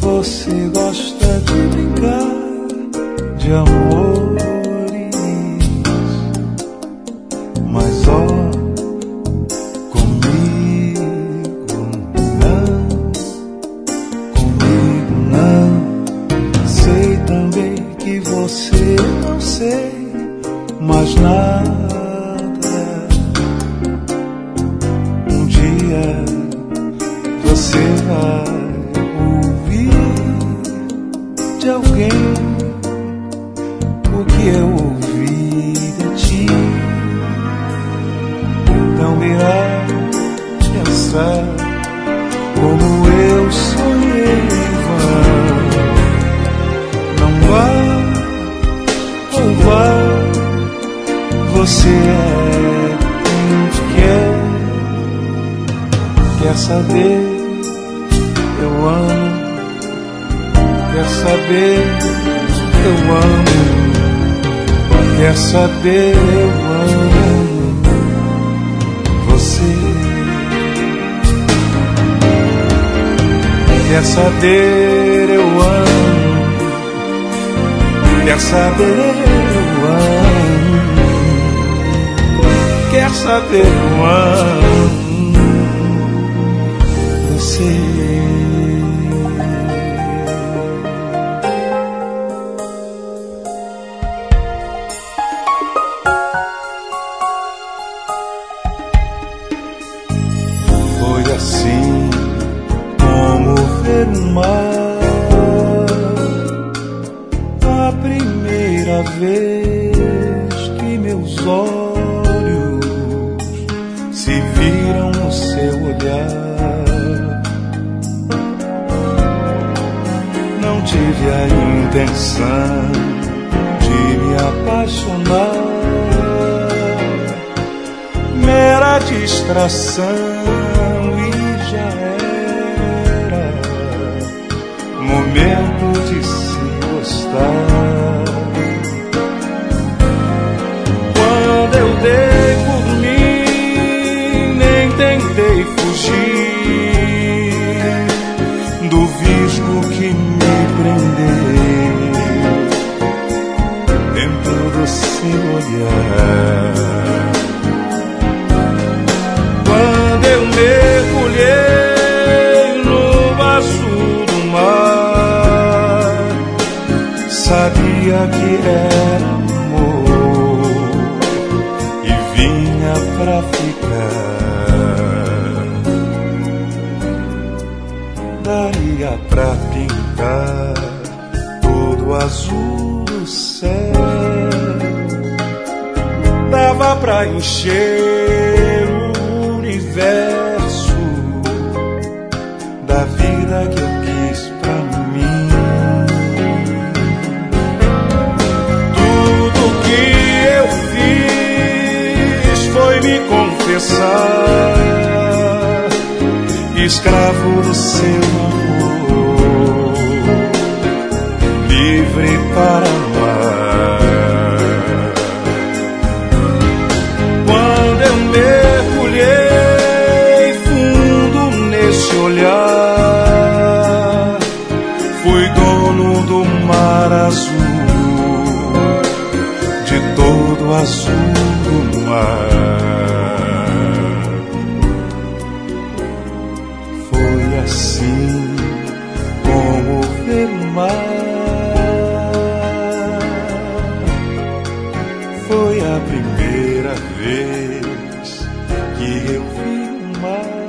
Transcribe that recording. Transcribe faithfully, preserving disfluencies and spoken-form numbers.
Você gosta de brincar de amores, mas ó, comigo não, comigo não. Sei também que você não sei mais nada. Um dia você vai de alguém o que eu ouvi de ti, não irá pensar como eu sonhei em vão. Não vá ou vá, você é quem quer. Quer saber, eu amo. Quer saber, eu amo. Quer saber, eu amo você. Quer saber, eu amo. Quer saber, eu amo. Quer saber, eu amo você. Assim como ver o mar, a primeira vez que meus olhos se viram no seu olhar. Não tive a intenção de me apaixonar, mera distração. Momento de se gostar. Quando eu dei por mim, nem tentei fugir do visgo que me prendeu dentro do seu olhar. Quando eu mergulhei no vaso do mar, sabia que era amor e vinha pra ficar. Daria pra pintar todo azul o céu, dava pra encher o universo da vida que eu quis pra mim. Tudo que eu fiz foi me confessar, escravo do seu amor, livre para amar. Quando eu mergulhei fundo nesse olhar, fui dono do mar azul, de todo azul do mar. Foi assim como ver o mar. Foi a primeira vez que eu vi o mar.